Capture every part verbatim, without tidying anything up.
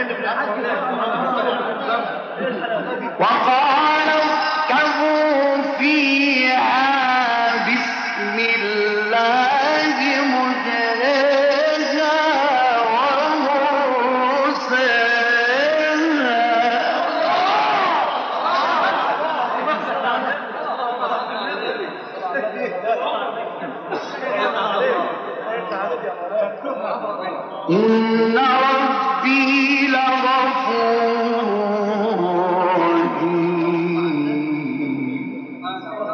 وقال اركبوا فيها بسم الله مجريها ومرساها إن ربي لغفور رحيم.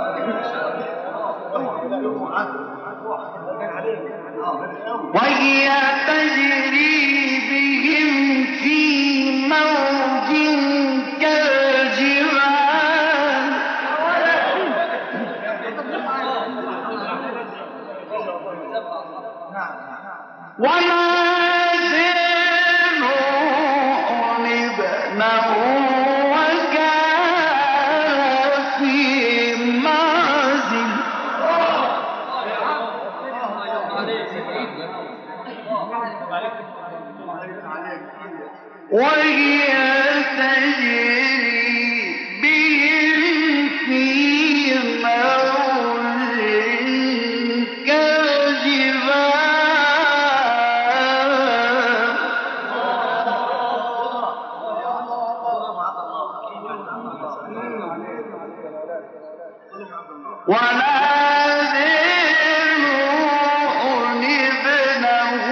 وهي تجري بهم في موج كالجبال ونادى نوح ابنه وكان في معزل وهي تجري بهم في موج كالجبال ونادى نوح ابنه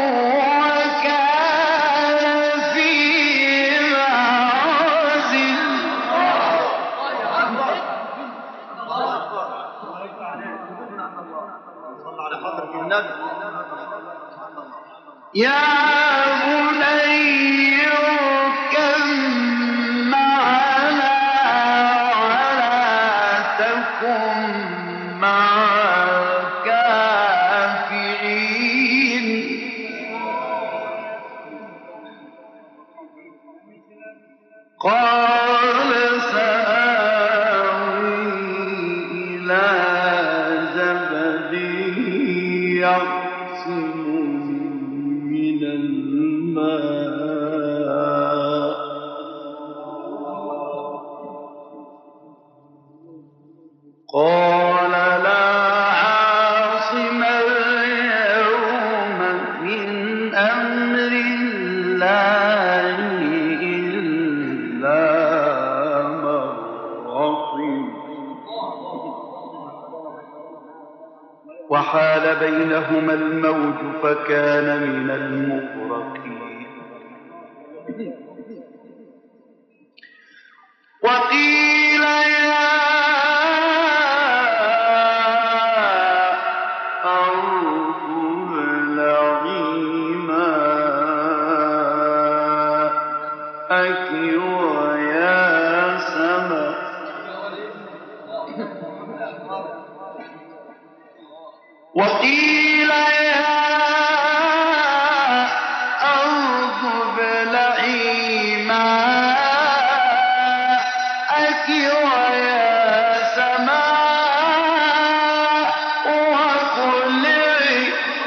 وكان في معزل يا بني اركب معنا ولا تكن مع الكافرين قال سآوي إلى جبل يعصمني من الماء قال لا عاصم اليوم من أمر الله إلا من رحم وحال بينهما الموج فكان من المغرقين وقيل يا أرض ابلعي ماءك ويا سماء وقيل يا أرض ابلعي ماءك ويا سماء واقلعي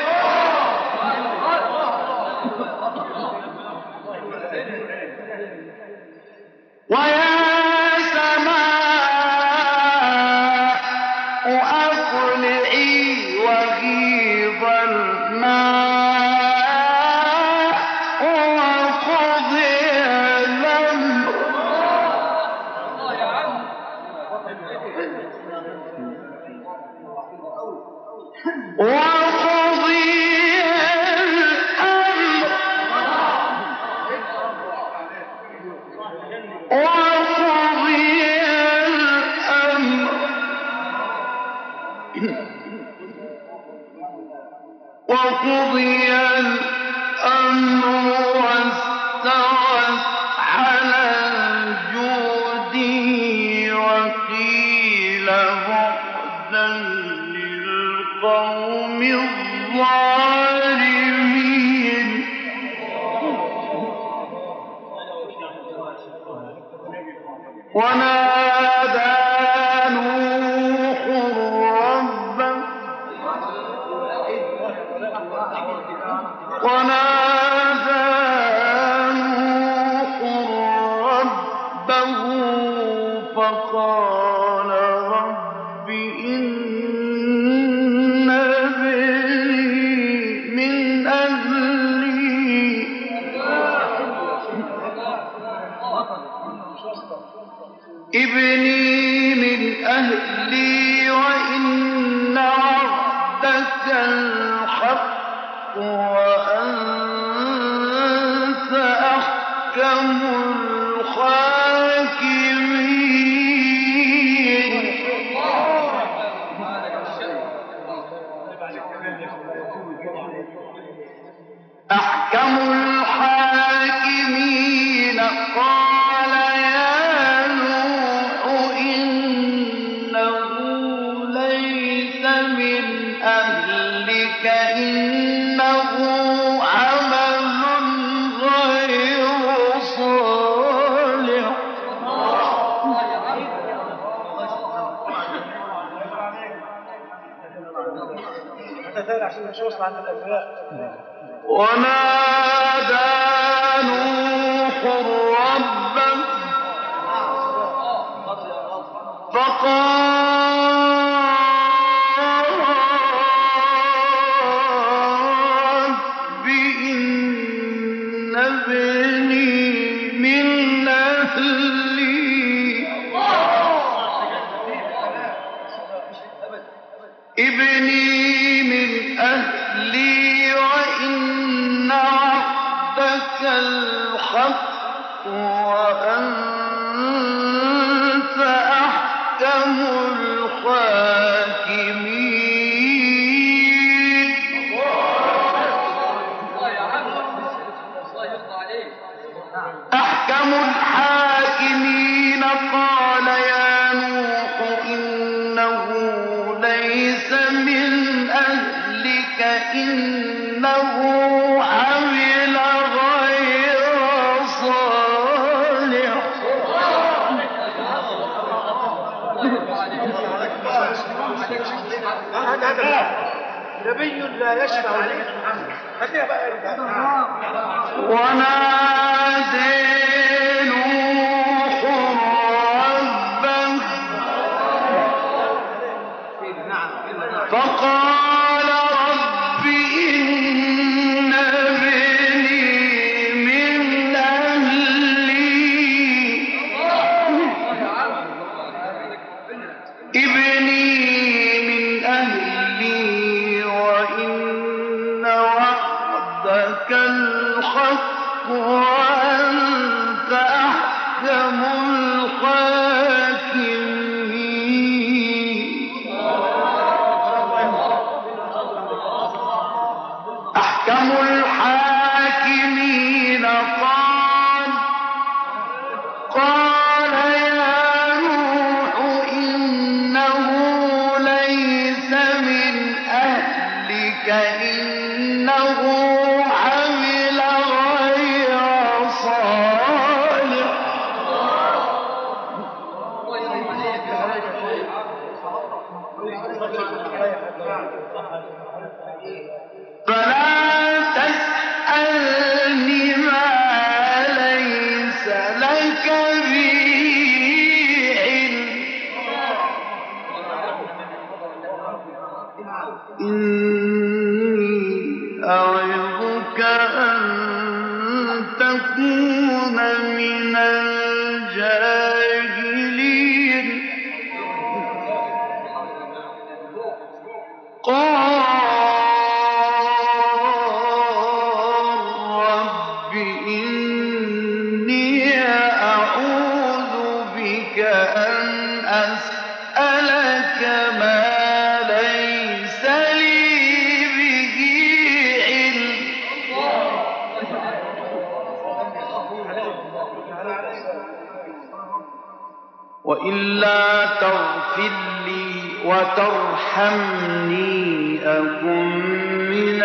ويا سماء أقلعي وغيض الماء وقضي الأمر وقضي الأمر وقضي الأمر وقضي الأمر واستوت على الجود وقيل بعدا للقوم الظالمين ونادى نوح ربه ونادى نوح فقال رب إن ابني من أهلي ابني من أهلي وإن وعدك الحق وأنت أحكم الحاكمين أحكم الحاكمين قال يا نوح إنه ليس من أهلك إنه عمل غير صالح ونادى نوح ربه فقال رب إن ابني من أهلي ابني من أهلي وإن وعدك الحق وأنت أحكم الحاكمين أحكم الحاكمين قال يا نوح إنه ليس من أهلك إنه عمل غير صالح نبي لا يشفع ونادى نوح ربه فقال رب إن ابني من أهلي ابني من أهلي وإن وعدك الحق وأنت أحكم الحاكمين أحكم الحاكمين قال قال يا نوح إنه ليس من أهلك إنه عمل غير صالح فلا تسألني ما ليس لك به علم إني أعظك أن تكون من الجاهلين قال رب إني أعوذ بك أن أسألك ما ليس لي به علم وإلا تغفر لي وترحمني أكن من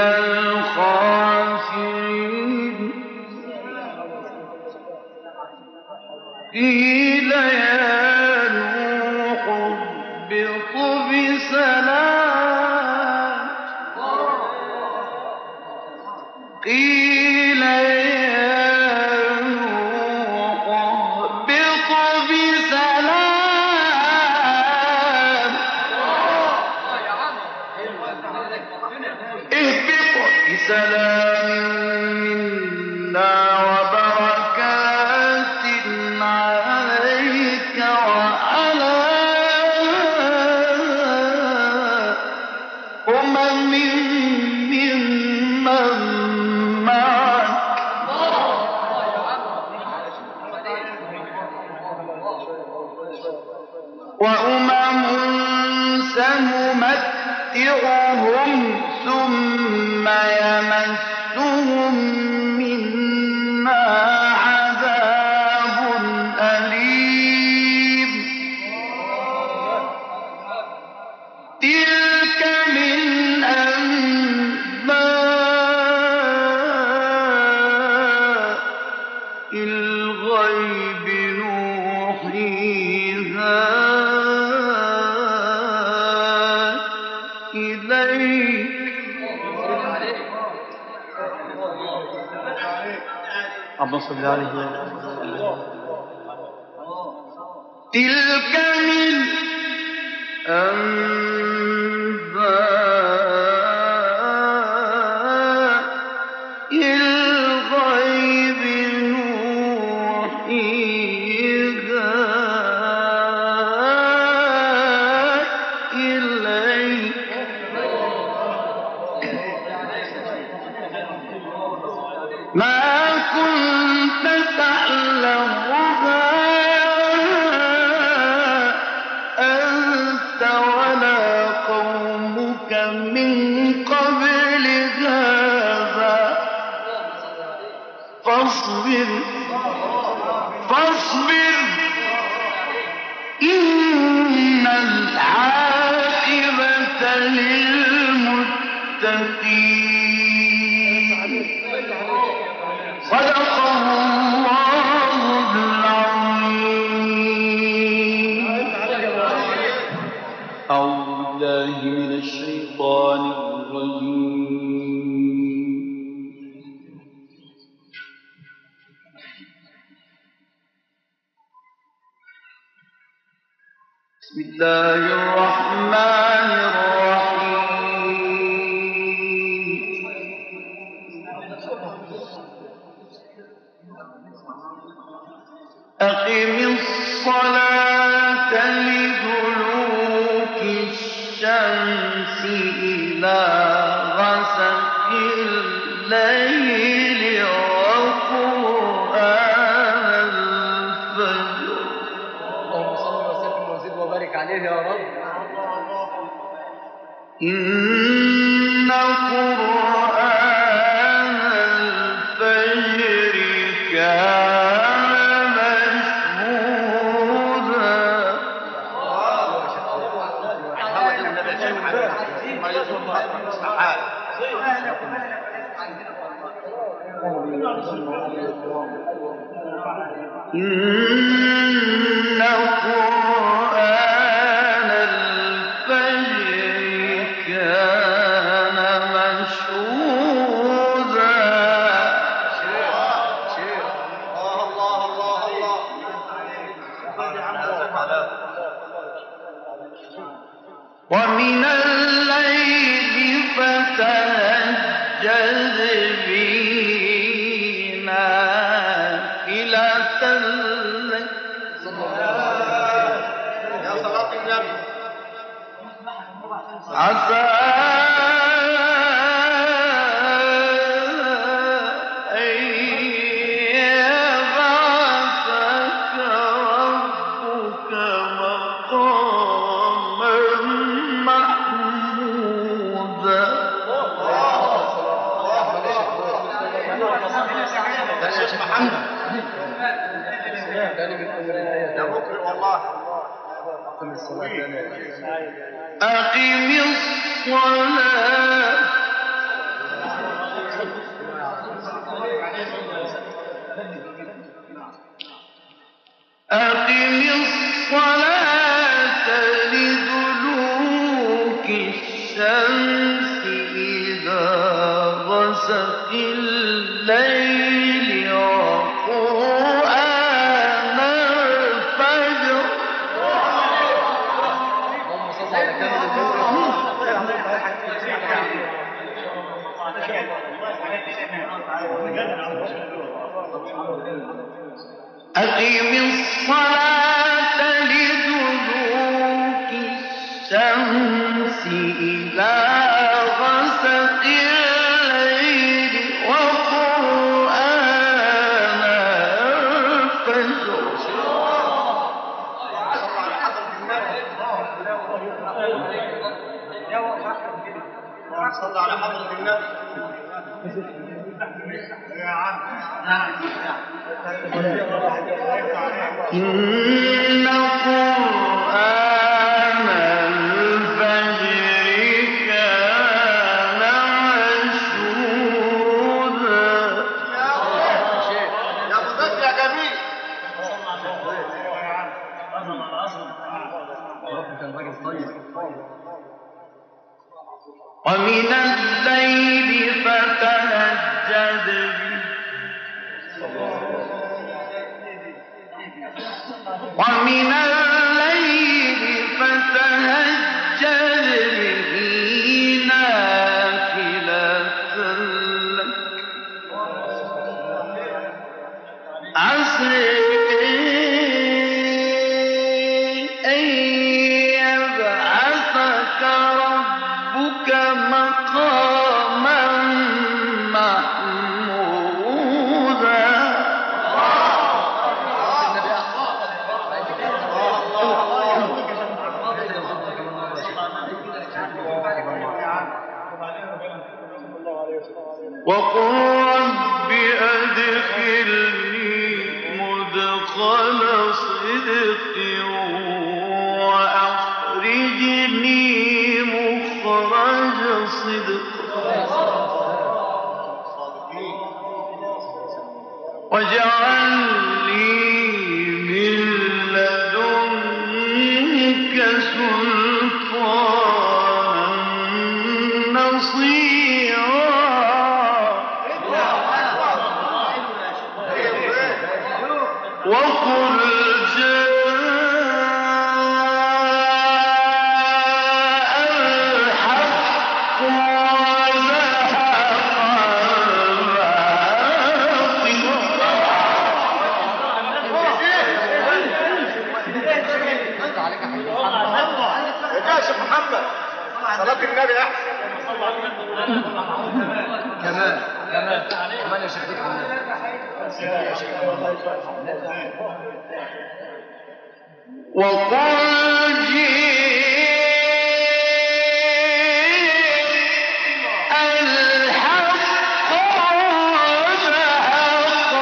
الخاسرين قيل يا نوح اهبط بسلام قيل يا نوح اهبط بسلام وأمم سنمتعهم ثم يمسهم منا عذاب أليم تلك من أنباء الغيب نوحيها إليك اللهم صل عليه. تلك من أنباء الغيب نوحيها إليك ما كنت تعلمها أنت ولا قومك من قبل هذا فاصبر فاصبر إن العاقبة للمتقين. صدق الله العظيم. أعوذ بالله من الشيطان الرجيم. بسم الله الرحمن الرحيم. أقم الصلاة لدلوك الشمس إلى غسق الليل وقرآن الفجر. اللهم صل وسلم وزد وبارك عليه يا رب. إن قرآن الفجر كان مشهودا. إن قرآن الفجر كان مشهودا. ومن الليل فتهجد به نافلة لك عسى أن يبعثك ربك مقاما محمودا. أقم الصلاة أقم الصلاة لدلوك الشمس إلى غسق الليل وقرآن الفجر. أقم الصلاة لدلوك الشمس إلى غسق الليل وقرآن الفجر صلى على حضرة النبي يا عم. إن قرآن الفجر كان مشهودا. يا مذكر يا جميل. ومن الليل فتهجد به ومن الليل فتهجد به نافلة لك عسى أن يبعثك ربك مقاما محمودا. وقل رب أدخلني مدخل صدق وأخرجني مخرج صدق واجعل لي من لدنك سلطانا نصيرا. وقل جاء الحق وزهق يا شيخ محمد صلاة النبي أحسن. كمان كمان كمان يا شيخ محمد. وقل جاء الحق وزهق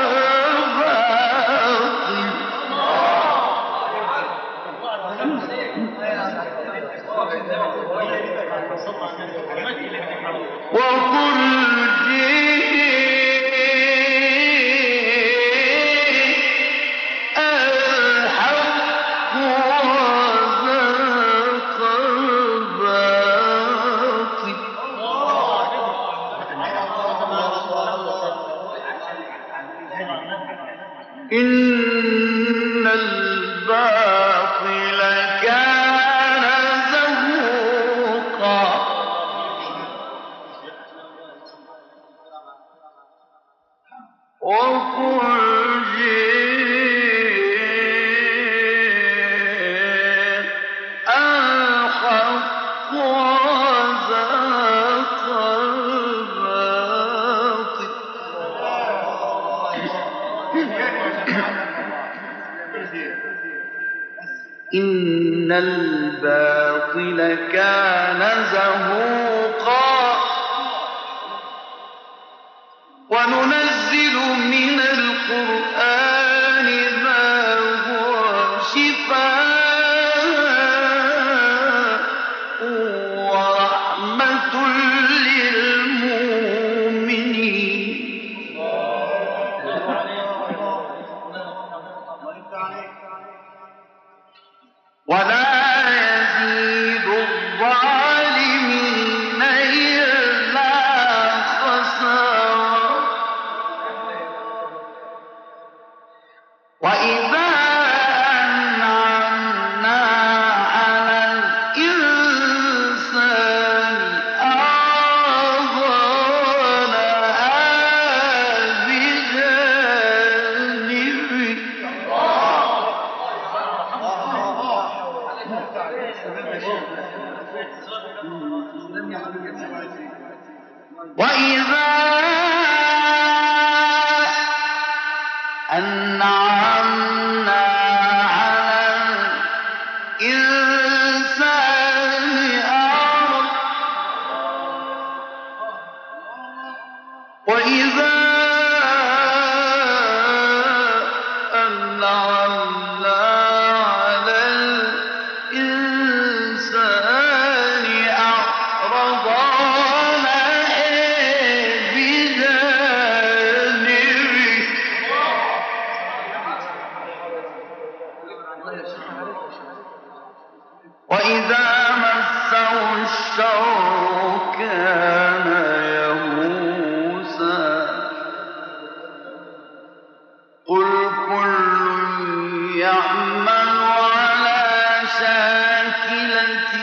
الباطل. وقل إن الباطل كان زهوقا. وقل جاء الحق وزهق الباطل. إن الباطل كان زهوقا. وننزل من القرآن ما هو شفاء ورحمة للمؤمنين ولا يزيد الظالمين إلا خسارا. وإذا أنعمنا على الإنسان أعرض ونأى بجانبه. وإذا أنعمنا على الإنسان وإذا مسه الشر كان يئوسا قل كل يعمل على شاكلته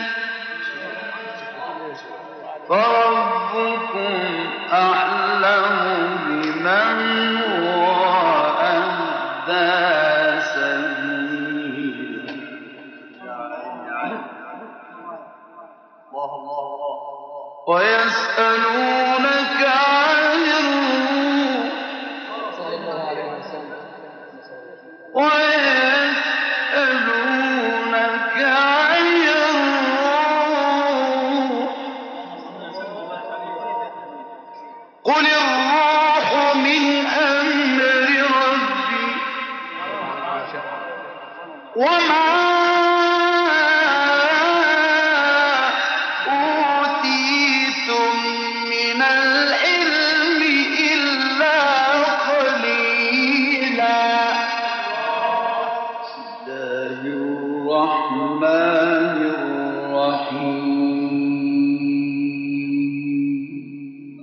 فربكم أعلم بمن هو أهدى سبيلا ويسألونك عن الروح ويسألونك عن الروح قل الروح من أمر ربي وما أوتيتم من العلم إلا قليلا الله الرحمن الرحيم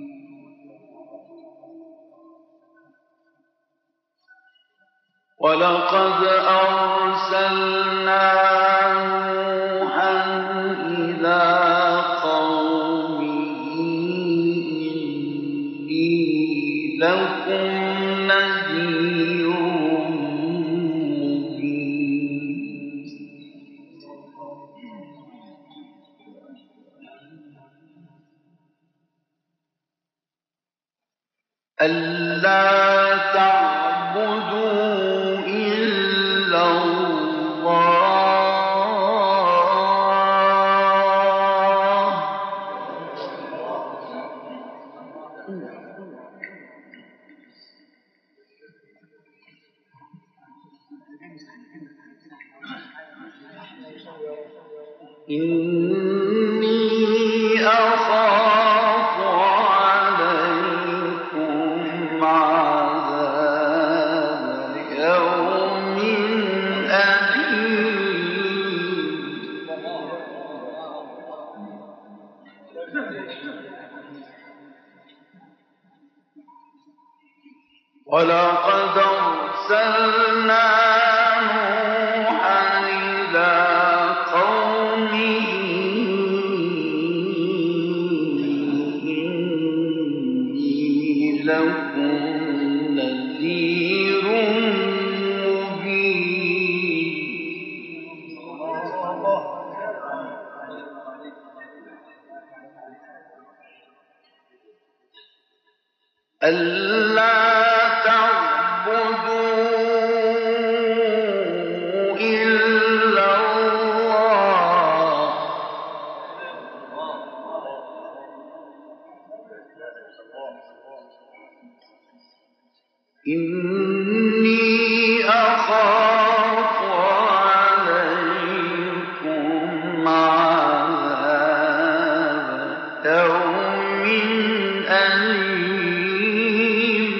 ولقد أرسلنا نوحا إلى قومه إني لكم نذير مبين ألا تعبدوا إلا الله إني أخاف عليكم عذاب يوم أليم ولقد أرسلنا نوحا إلى قومه إني لكم نذير مبين ألا تعبدوا إلا الله إني أخاف عليكم عذاب يوم أليم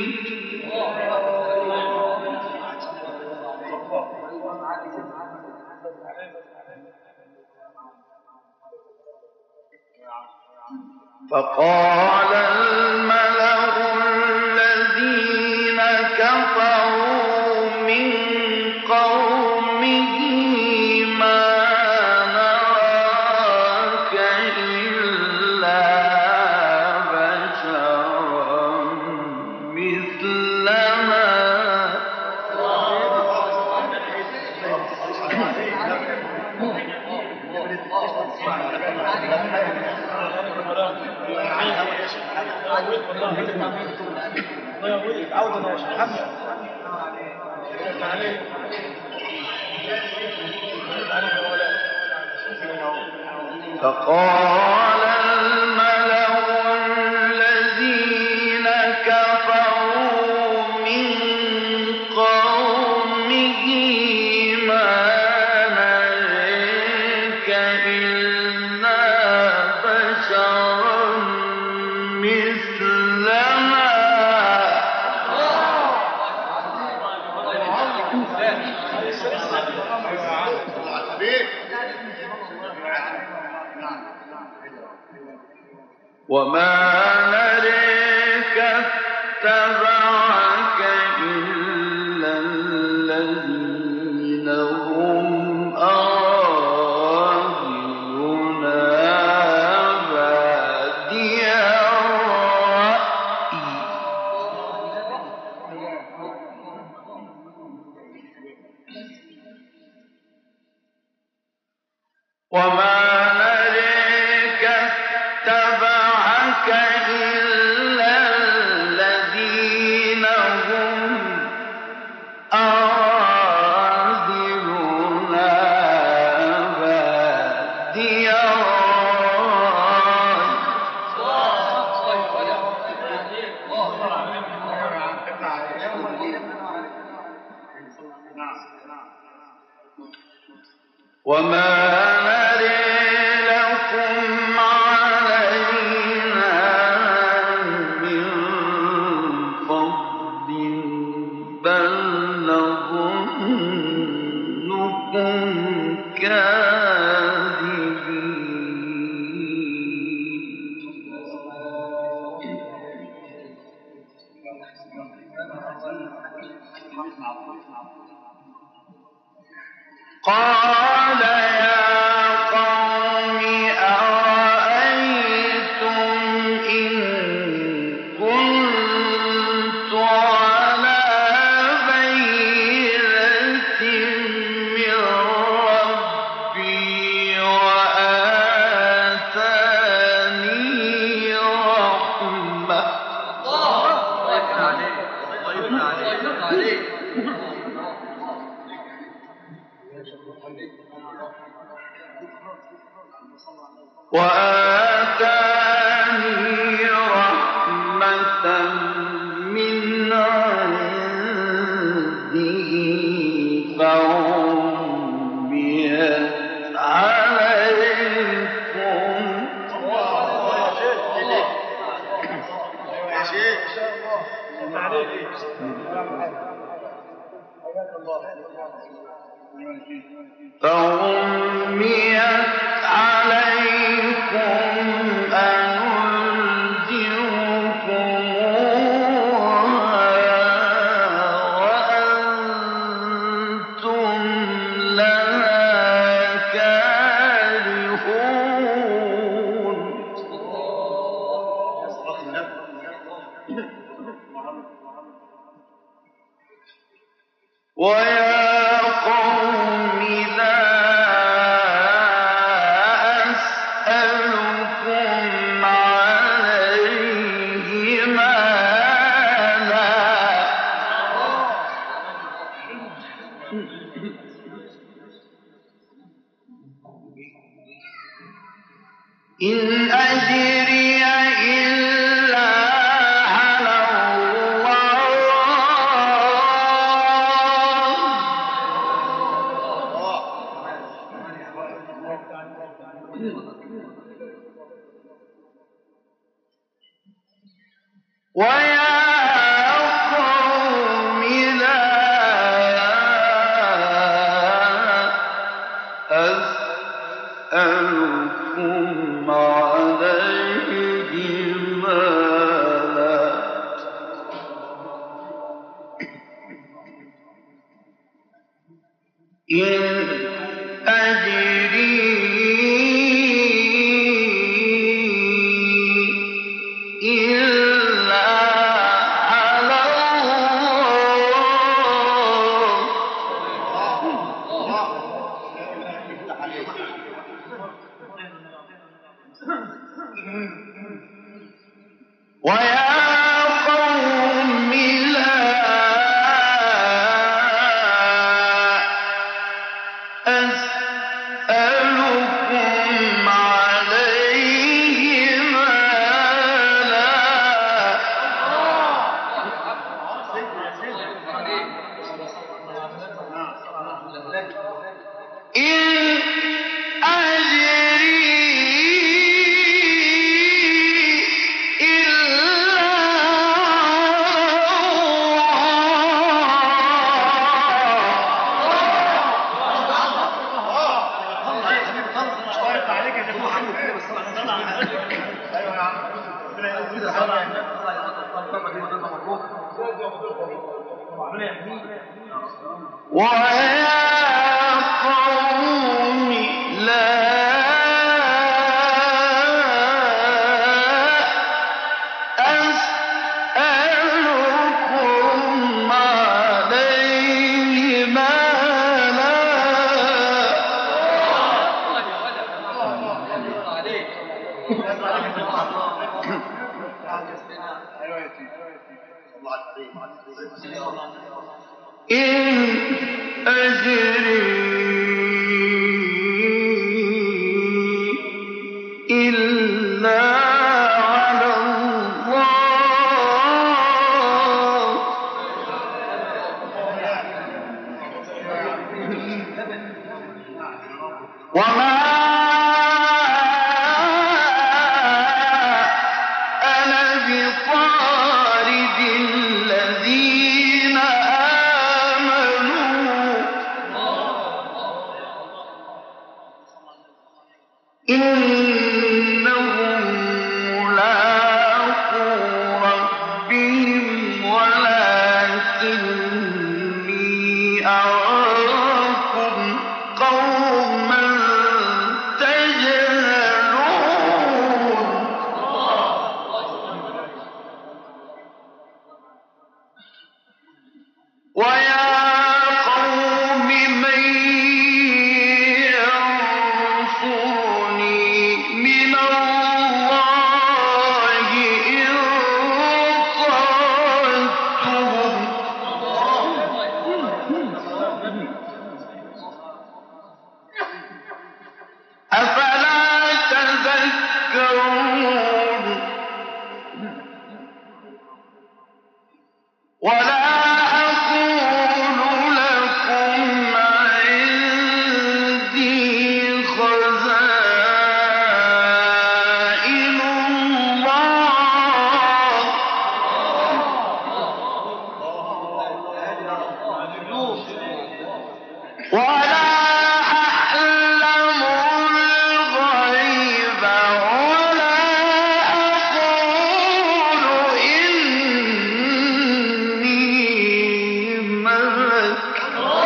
فقال الملأ الذين كفروا من قومه ما نراك إلا بشرا مثلنا فقال الملأ الذين كفروا من قومه ما نراك إلا بشرا مثلنا وما نريك اتبعك إلا الذين هم أراذلنا بادي الرأي وما نريك اتبعك إلا الذين هم أراذلنا بادي الرأي وما قال يا قوم أرأيتم إن كنت على بينة من ربي وآتاني رحمة وآتاني رحمة من عنده فعميت عليكم يا شيخ فعميت عليكم أنذركموها وأنتم لها كارهون ويا قوم لا أسألكم عليه مالا إن أجري إلا على الله ويا قوم لا أسألكم عليه مالا إن أجري إلا على ويا قوم لا أسألكم عليه مالا إن أجري إلا ويا قوم لا أسألكم عليه مالا إن أجري إلا على الله وما أنا بطارد الذين آمنوا إنهم ملاقو ربهم ولكني أراكم قوما تجهلون ويا قوم من ينصرني من الله إن طردتهم أفلا تذكرون ولا أقول لكم عندي خزائن الله ولا أعلم الغيب ولا أقول إني ملك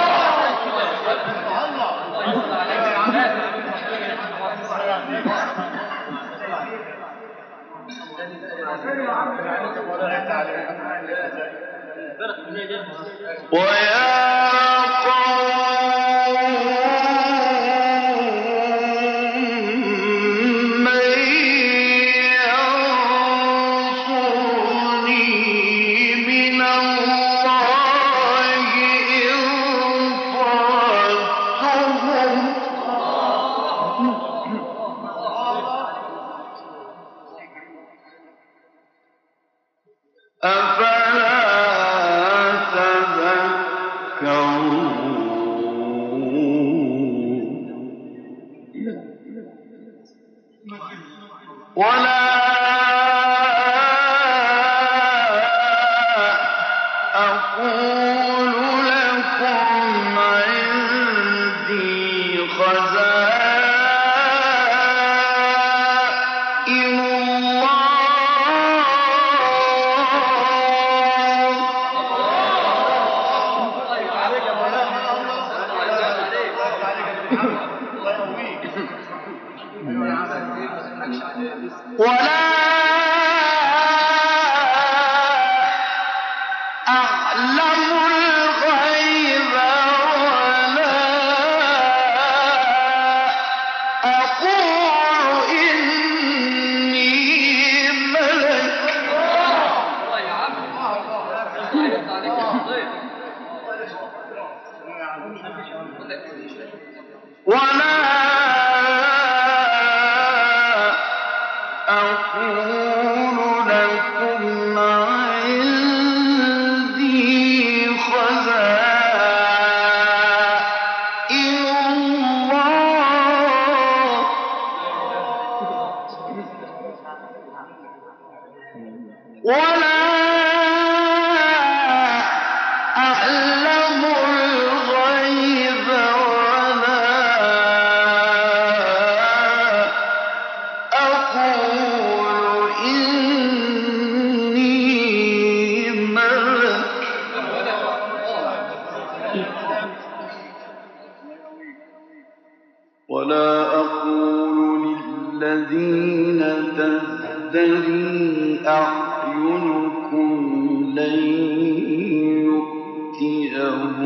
ويا قوم من ينصرني من الله إن طردتهم أفلا تذكرون ولا أقول لكم عندي خزائن ولا أعلم الغيب ولا أقول إني ملك ولا أقول ولا أقول للذين تزدري أعينكم لن يؤتيهم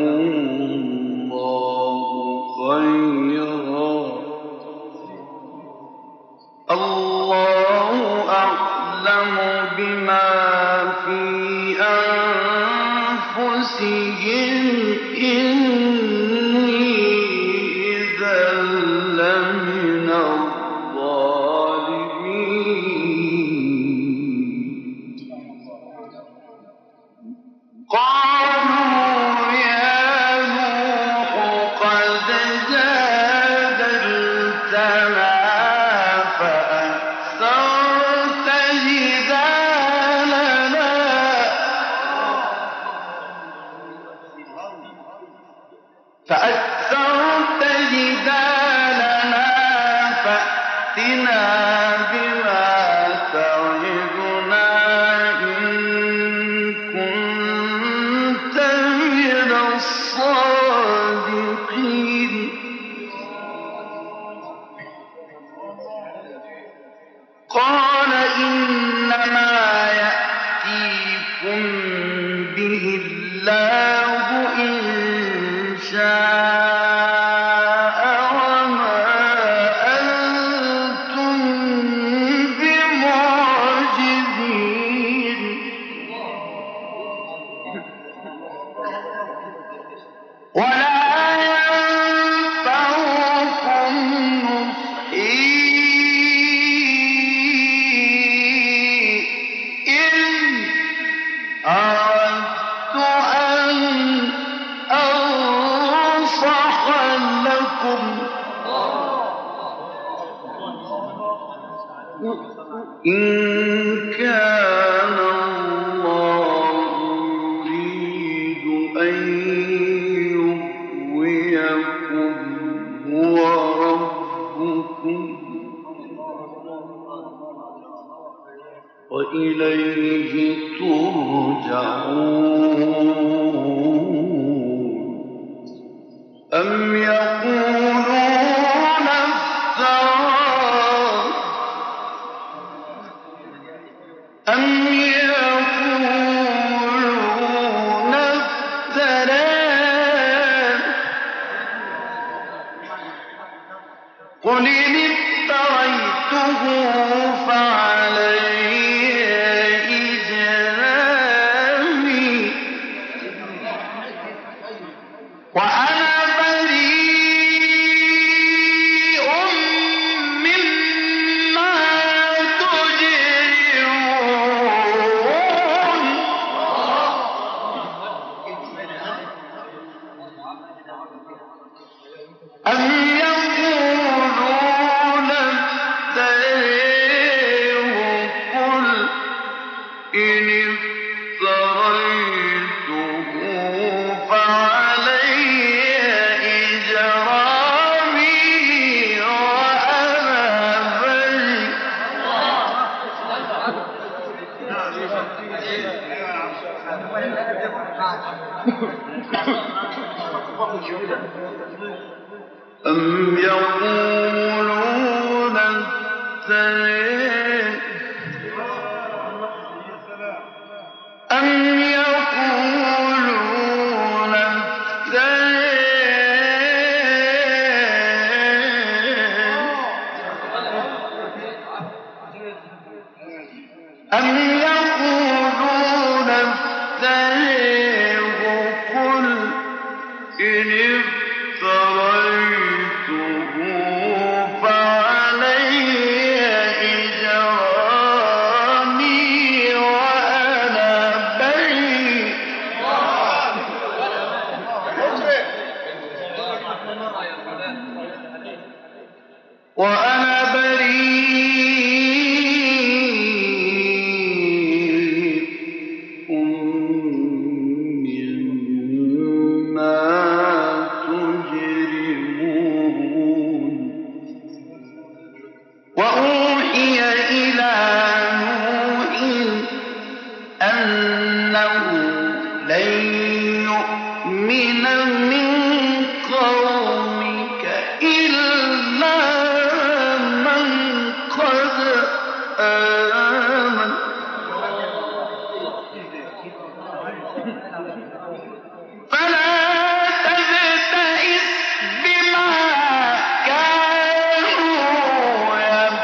الله خيرا الله أعلم بما في أنفسهم إني إذا لمن الظالمين قالوا يا نوح قد جادلتنا فأكثرت جدالنا فأكثرت جدالنا فأتنا بما تعدنا إن كنت من الصادقين قال إنما يأتيكم به الله إن شاء وما أنتم بمعجزين ولا ينفعكم نصحي إن أردت أن أنصح لكم إن كان الله يريد أن يغويكم هو ربكم وإليه ترجعون أم يقولون افتراه أم يقولون افتراه قل إن افتريته فعلي إجرامي وأنا بريء مما تجرمون أم يقولون افتريه قل إن افتريته فعلي إجرامي وأنا بريء أم يقولون افتريه أم يقولون افتريه أم يقولون افتريه قل إن افتريته فعلي إجرامي وأنا بريء وأنا بريء مما تجرمون وأوحي إلى نوح أنه لن يؤمن من قومك إلا آمن فلا تبتئس بما كانوا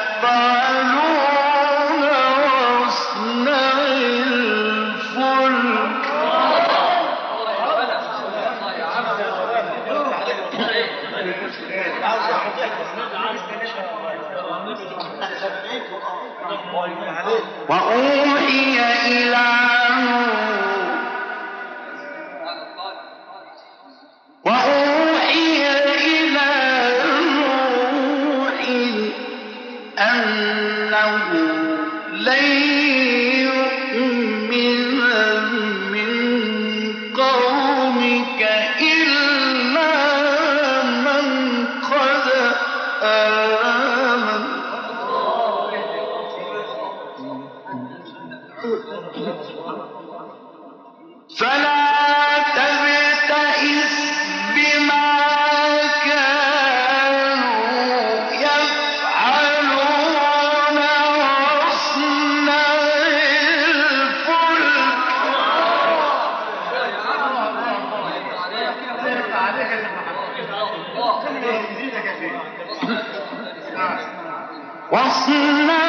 يفعلون واصنع الفلك وأوحي إلى نوح وأوحي إلى نوح أنه لن يؤمن من قومك إلا من قد آمن فلا تبتئس بما كانوا يفعلون واصنع الفلك واصنع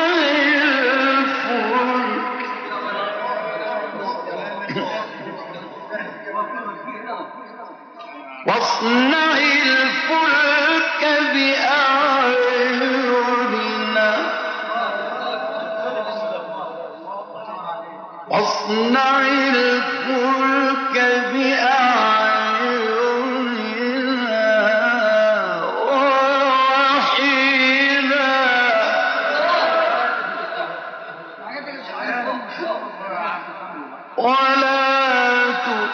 واصنع الفلك بأعيننا واصنع الفلك بأعيننا ووحينا ولا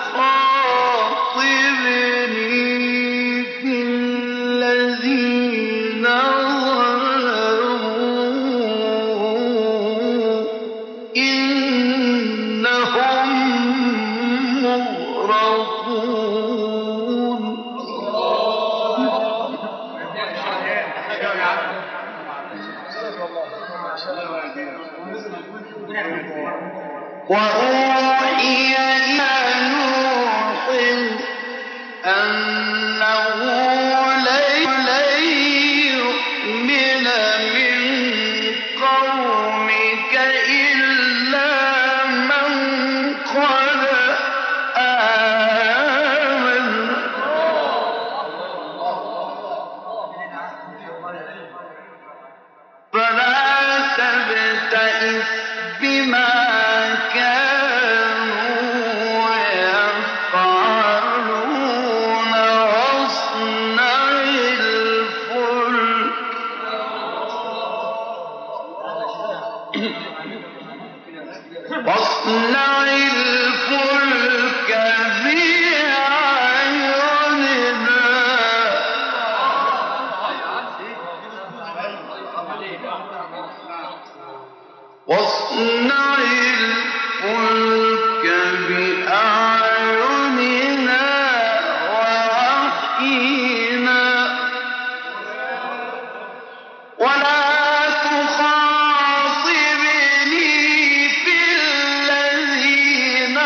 تخاطبني في الذين ظلموا إنهم مغرقون وأوحي إلى نوح أنه لن يؤمن من قومك إلا من قد آمن فلا تبتئس بما كانوا يفعلون واصنع الفلك واصنع الفلك بأعيننا واصنع الفلك بأعيننا ووحينا ولا تخاطبني في الذين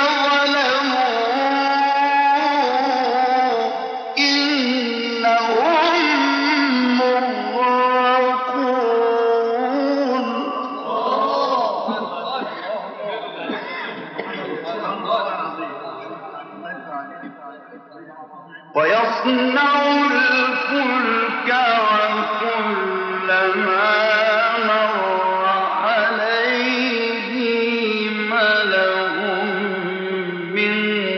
ظلموا إنهم مغرقون ويصنع الفلك وكلما مر عليه ملأ من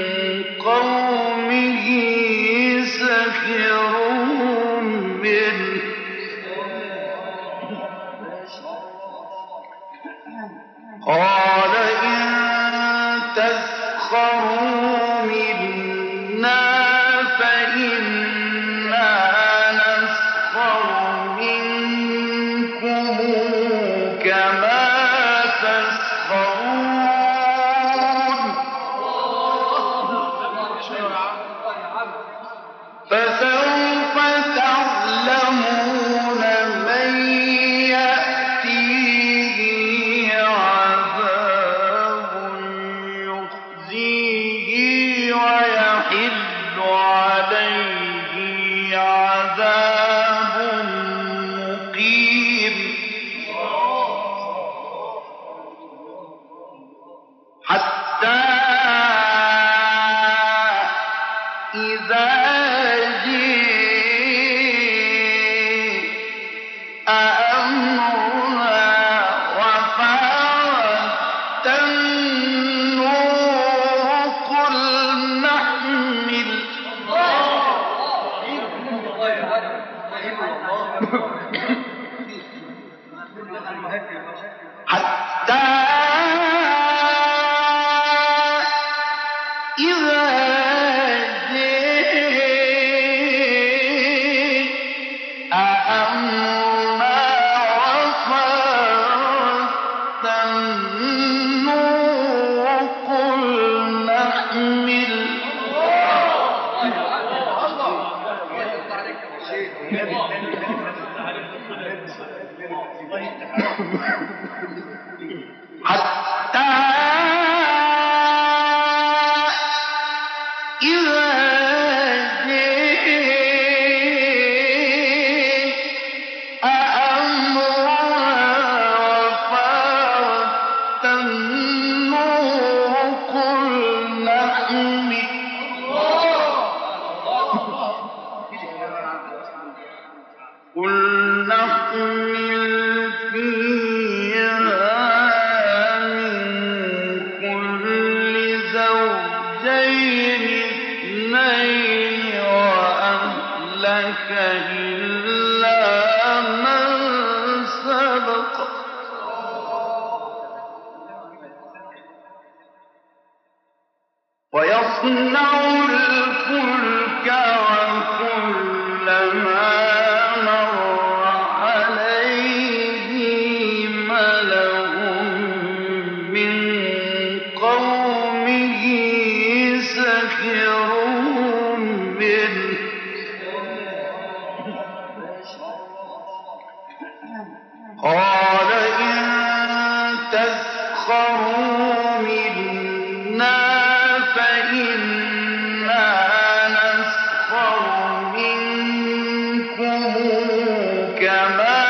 قومه سخروا منه قال إن تسخروا منا فإنا نسخر منكم كما تسخرون فسوف تعلمون من يأتيه حتى إذا جاء أمرنا وفارت النور قلنا احمل حتى إذا جاء أمرنا وفارت النور قلنا احمل قلنا احمل فيها من كل زوجين اثنين وأهلك إلا من سبق ويصنع الفلك وكلما مر عليه ملأ من قومه سخروا منه قال إن تسخروا منا فإنا نسخر منكم كما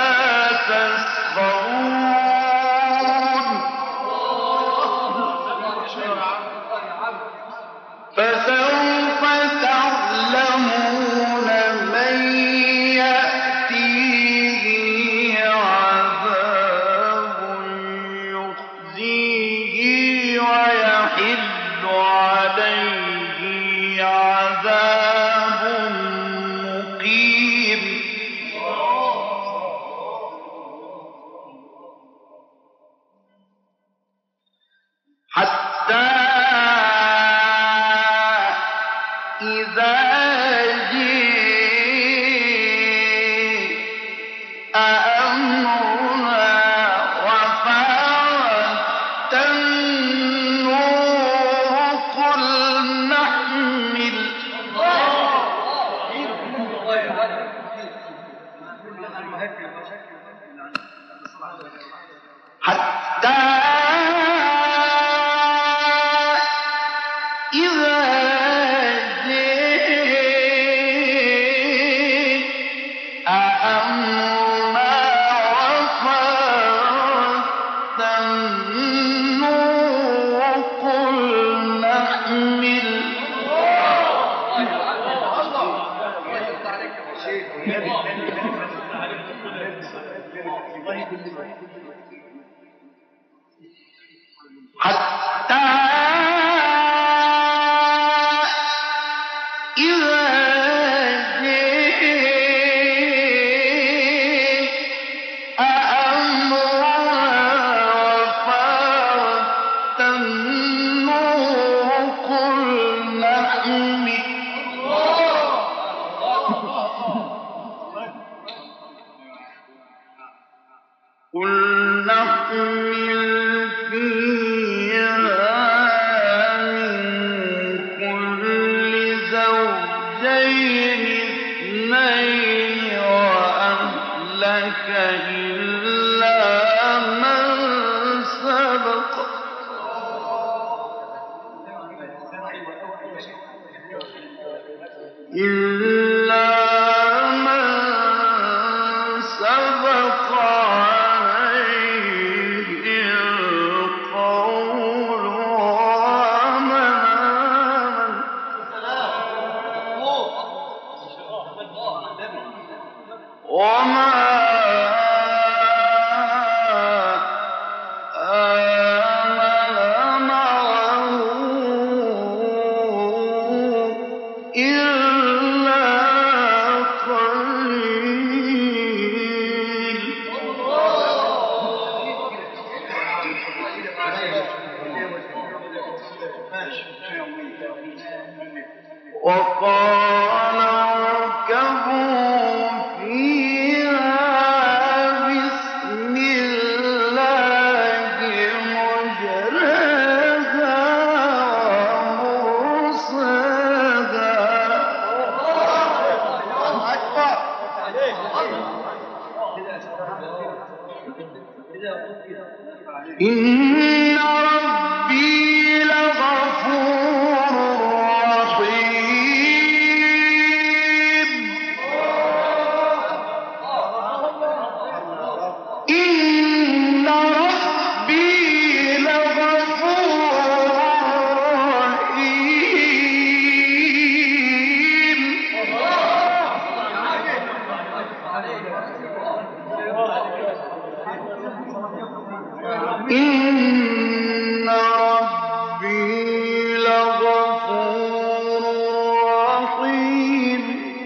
تسخرون فسوف تعلمون من يأتيه عذاب يخزيه ويحل عليه عذاب مقيم حتى إذا جاء أمرنا وفارت النور قلنا احمل حتى إذا جاء أمرنا وفارت النور قلنا احمل حتى إذا جاء أمرنا وفارت النور قلنا احمل قلنا احمل فيها من كل زوجين اثنين وأهلك إلا من سبق إلا من سبق عليه القول ومن وما آمن معه إلا قليل إن ربي لغفور رحيم إن ربي لغفور رحيم إن ربي لغفور رحيم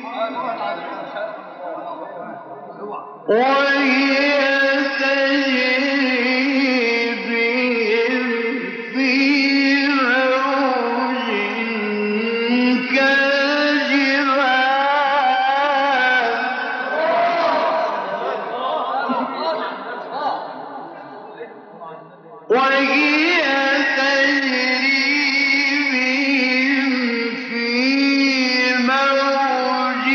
وهي تجري بهم في موج كالجبال وهي تجري بهم في موج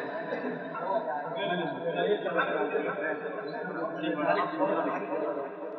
كالجبال